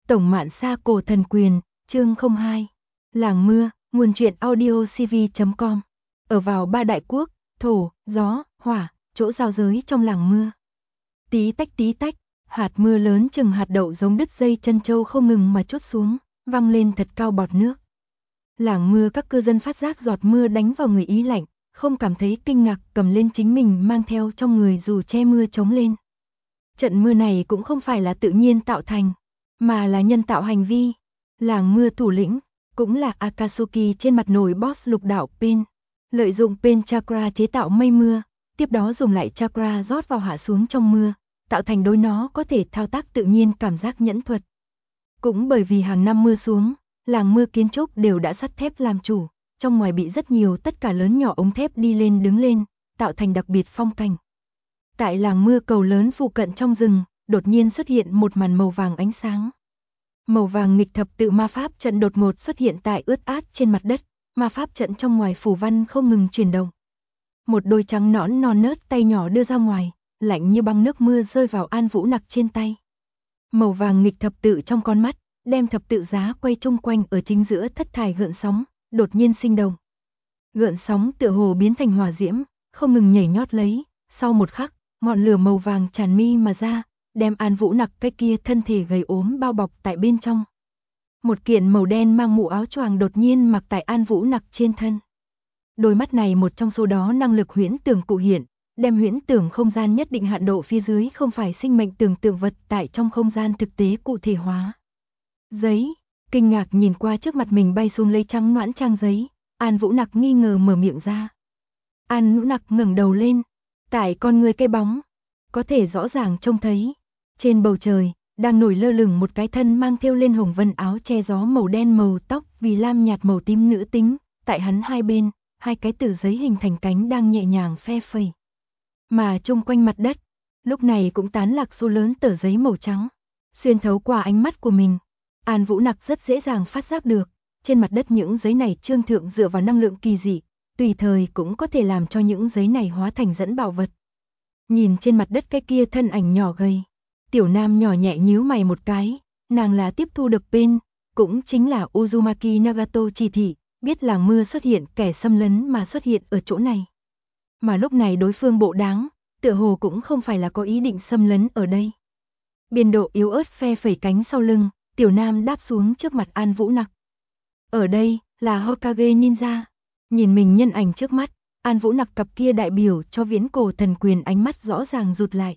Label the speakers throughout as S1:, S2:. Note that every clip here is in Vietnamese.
S1: Tổng Mạn Sa Cổ Thần Quyền, chương 02. Làng mưa, nguồn truyện audio cv.com. Ở vào ba đại quốc, thổ, gió, hỏa, chỗ giao giới trong làng mưa. Tí tách, hạt mưa lớn chừng hạt đậu giống đứt dây chân trâu không ngừng mà trút xuống, văng lên thật cao bọt nước. Làng mưa các cư dân phát giác giọt mưa đánh vào người ý lạnh, không cảm thấy kinh ngạc cầm lên chính mình mang theo trong người dù che mưa chống lên. Trận mưa này cũng không phải là tự nhiên tạo thành, mà là nhân tạo hành vi. Làng mưa thủ lĩnh, cũng là Akatsuki trên mặt nổi boss lục đạo Pen, lợi dụng Pen Chakra chế tạo mây mưa, tiếp đó dùng lại Chakra rót vào hạ xuống trong mưa, tạo thành đối nó có thể thao tác tự nhiên cảm giác nhẫn thuật. Cũng bởi vì hàng năm mưa xuống, làng mưa kiến trúc đều đã sắt thép làm chủ, trong ngoài bị rất nhiều tất cả lớn nhỏ ống thép đi lên đứng lên, tạo thành đặc biệt phong cảnh. Tại làng mưa cầu lớn phụ cận trong rừng, đột nhiên xuất hiện một màn màu vàng ánh sáng. Màu vàng nghịch thập tự ma pháp trận đột ngột xuất hiện tại ướt át trên mặt đất, ma pháp trận trong ngoài phủ văn không ngừng chuyển động. Một đôi trắng nõn non nớt tay nhỏ đưa ra ngoài, lạnh như băng nước mưa rơi vào An Vũ Nặc trên tay. Màu vàng nghịch thập tự trong con mắt, đem thập tự giá quay chung quanh ở chính giữa thất thải gợn sóng, đột nhiên sinh động. Gợn sóng tựa hồ biến thành hỏa diễm, không ngừng nhảy nhót lấy, sau một khắc, ngọn lửa màu vàng tràn mi mà ra, đem An Vũ Nặc cái kia thân thể gầy ốm bao bọc tại bên trong. Một kiện màu đen mang mũ áo choàng đột nhiên mặc tại An Vũ Nặc trên thân. Đôi mắt này một trong số đó năng lực huyễn tưởng cụ hiện, đem huyễn tưởng không gian nhất định hạn độ phía dưới không phải sinh mệnh tưởng tượng vật tại trong không gian thực tế cụ thể hóa. Giấy, kinh ngạc nhìn qua trước mặt mình bay xuống lấy trắng nõn trang giấy, An Vũ Nặc nghi ngờ mở miệng ra. An Vũ Nặc ngẩng đầu lên, tại con người cái bóng, có thể rõ ràng trông thấy. Trên bầu trời, đang nổi lơ lửng một cái thân mang thêu lên hồng vân áo che gió màu đen màu tóc vì lam nhạt màu tím nữ tính, tại hắn hai bên, hai cái từ giấy hình thành cánh đang nhẹ nhàng phe phẩy. Mà chung quanh mặt đất, lúc này cũng tán lạc số lớn tờ giấy màu trắng, xuyên thấu qua ánh mắt của mình. An Vũ Nặc rất dễ dàng phát giác được, trên mặt đất những giấy này trương thượng dựa vào năng lượng kỳ dị, tùy thời cũng có thể làm cho những giấy này hóa thành dẫn bảo vật. Nhìn trên mặt đất cái kia thân ảnh nhỏ gầy, Tiểu Nam nhỏ nhẹ nhíu mày một cái, nàng là tiếp thu được Pen, cũng chính là Uzumaki Nagato chỉ thị, biết làng mưa xuất hiện kẻ xâm lấn mà xuất hiện ở chỗ này. Mà lúc này đối phương bộ đáng, tựa hồ cũng không phải là có ý định xâm lấn ở đây. Biên độ yếu ớt phe phẩy cánh sau lưng, Tiểu Nam đáp xuống trước mặt An Vũ Nặc. Ở đây, là Hokage Ninja. Nhìn mình nhân ảnh trước mắt, An Vũ Nặc cặp kia đại biểu cho viễn cổ thần quyền ánh mắt rõ ràng rụt lại.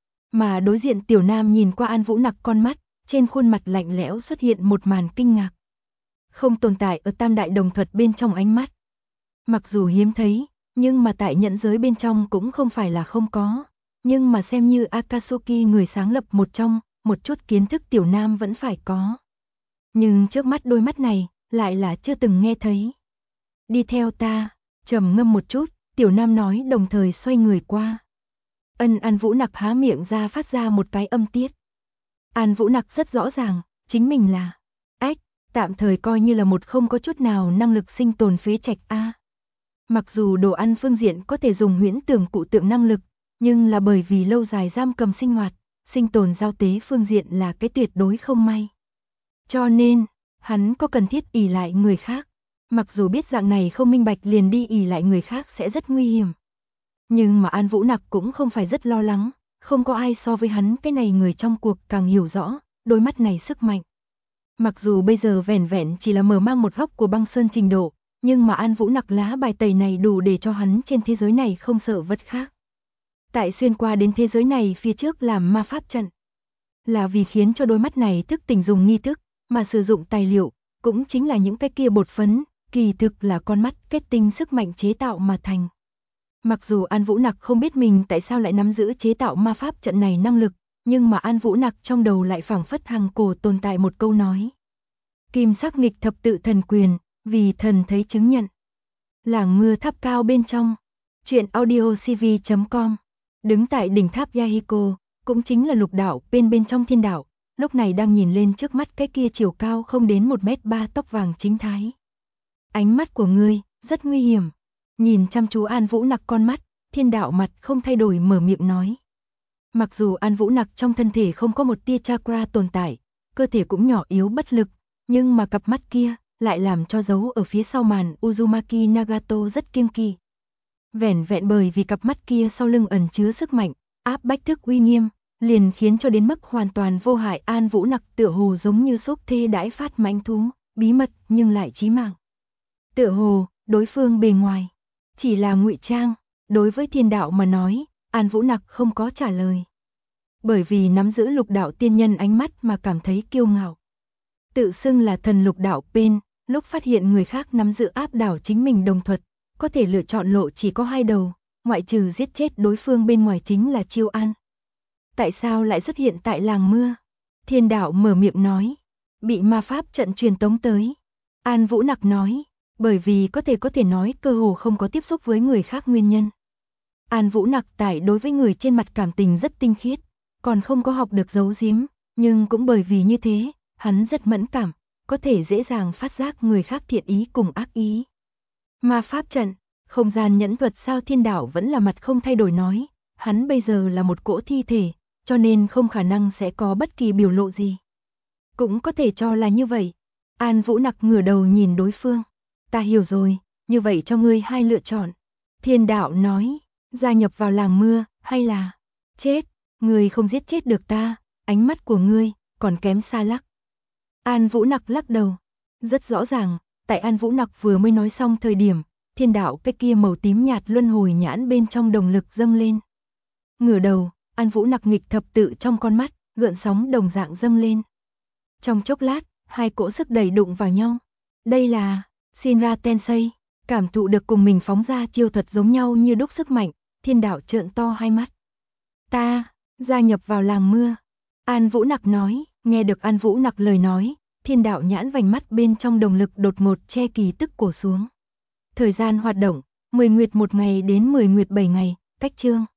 S1: Mà đối diện Tiểu Nam nhìn qua An Vũ Nặc con mắt, trên khuôn mặt lạnh lẽo xuất hiện một màn kinh ngạc. Không tồn tại ở tam đại đồng thuật bên trong ánh mắt. Mặc dù hiếm thấy, nhưng mà tại nhẫn giới bên trong cũng không phải là không có. Nhưng mà xem như Akatsuki người sáng lập một trong, một chút kiến thức Tiểu Nam vẫn phải có. Nhưng trước mắt đôi mắt này, lại là chưa từng nghe thấy. Đi theo ta, trầm ngâm một chút, Tiểu Nam nói đồng thời xoay người qua. An Vũ Nặc há miệng ra phát ra một cái âm tiết. An Vũ Nặc rất rõ ràng, chính mình là tạm thời coi như là một không có chút nào năng lực sinh tồn phế trạch a. Mặc dù đồ ăn phương diện có thể dùng huyễn tưởng cụ tượng năng lực, nhưng là bởi vì lâu dài giam cầm sinh hoạt, sinh tồn giao tế phương diện là cái tuyệt đối không may. Cho nên, hắn có cần thiết ỷ lại người khác, mặc dù biết dạng này không minh bạch liền đi ỷ lại người khác sẽ rất nguy hiểm. Nhưng mà An Vũ Nặc cũng không phải rất lo lắng, không có ai so với hắn cái này người trong cuộc càng hiểu rõ, đôi mắt này sức mạnh. Mặc dù bây giờ vẻn vẹn chỉ là mở mang một góc của băng sơn trình độ, nhưng mà An Vũ Nặc lá bài tẩy này đủ để cho hắn trên thế giới này không sợ vật khác. Tại xuyên qua đến thế giới này phía trước làm ma pháp trận, là vì khiến cho đôi mắt này thức tỉnh dùng nghi thức, mà sử dụng tài liệu, cũng chính là những cái kia bột phấn, kỳ thực là con mắt kết tinh sức mạnh chế tạo mà thành. Mặc dù An Vũ Nặc không biết mình tại sao lại nắm giữ chế tạo ma pháp trận này năng lực, nhưng mà An Vũ Nặc trong đầu lại phảng phất hằng cổ tồn tại một câu nói. Kim sắc nghịch thập tự thần quyền, vì thần thấy chứng nhận. Làng mưa tháp cao bên trong. Truyện audio cv.com. Đứng tại đỉnh tháp Yahiko, cũng chính là lục đạo bên trong thiên đạo, lúc này đang nhìn lên trước mắt cái kia chiều cao không đến 1m3 tóc vàng chính thái. Ánh mắt của ngươi, rất nguy hiểm. Nhìn chăm chú An Vũ Nặc con mắt, thiên đạo mặt không thay đổi mở miệng nói. Mặc dù An Vũ Nặc trong thân thể không có một tia chakra tồn tại, cơ thể cũng nhỏ yếu bất lực, nhưng mà cặp mắt kia lại làm cho dấu ở phía sau màn Uzumaki Nagato rất kiêng kỵ. Vẻn vẹn bởi vì cặp mắt kia sau lưng ẩn chứa sức mạnh, áp bách thức uy nghiêm, liền khiến cho đến mức hoàn toàn vô hại An Vũ Nặc tựa hồ giống như xúc thê đãi phát mãnh thú, bí mật nhưng lại chí mạng. Tựa hồ, đối phương bề ngoài chỉ là ngụy trang, đối với thiên đạo mà nói, An Vũ Nặc không có trả lời. Bởi vì nắm giữ lục đạo tiên nhân ánh mắt mà cảm thấy kiêu ngạo. Tự xưng là thần lục đạo bên, lúc phát hiện người khác nắm giữ áp đảo chính mình đồng thuật, có thể lựa chọn lộ chỉ có hai đầu, ngoại trừ giết chết đối phương bên ngoài chính là chiêu an. Tại sao lại xuất hiện tại làng mưa? Thiên đạo mở miệng nói, bị ma pháp trận truyền tống tới. An Vũ Nặc nói, bởi vì có thể nói cơ hồ không có tiếp xúc với người khác nguyên nhân. An Vũ Nặc tại đối với người trên mặt cảm tình rất tinh khiết, còn không có học được giấu giếm, nhưng cũng bởi vì như thế, hắn rất mẫn cảm, có thể dễ dàng phát giác người khác thiện ý cùng ác ý. Ma pháp trận, không gian nhẫn thuật sao? Thiên đạo vẫn là mặt không thay đổi nói, hắn bây giờ là một cỗ thi thể, cho nên không khả năng sẽ có bất kỳ biểu lộ gì. Cũng có thể cho là như vậy. An Vũ Nặc ngửa đầu nhìn đối phương. Ta hiểu rồi, như vậy cho ngươi hai lựa chọn. Thiên đạo nói, gia nhập vào làng mưa, hay là chết, ngươi không giết chết được ta, ánh mắt của ngươi còn kém xa lắc. An Vũ Nặc lắc đầu. Rất rõ ràng, tại An Vũ Nặc vừa mới nói xong thời điểm, thiên đạo cái kia màu tím nhạt luân hồi nhãn bên trong đồng lực dâng lên. Ngửa đầu, An Vũ Nặc nghịch thập tự trong con mắt, gợn sóng đồng dạng dâng lên. Trong chốc lát, hai cỗ sức đẩy đụng vào nhau. Đây là Shinra Tensei, cảm thụ được cùng mình phóng ra chiêu thuật giống nhau như đúc sức mạnh, thiên đạo trợn to hai mắt. Ta, gia nhập vào làng mưa. An Vũ Nặc nói, nghe được An Vũ Nặc lời nói, thiên đạo nhãn vành mắt bên trong đồng lực đột ngột che kỳ tức cổ xuống. Thời gian hoạt động, 10 nguyệt 1 ngày đến 10 nguyệt 7 ngày, cách chương.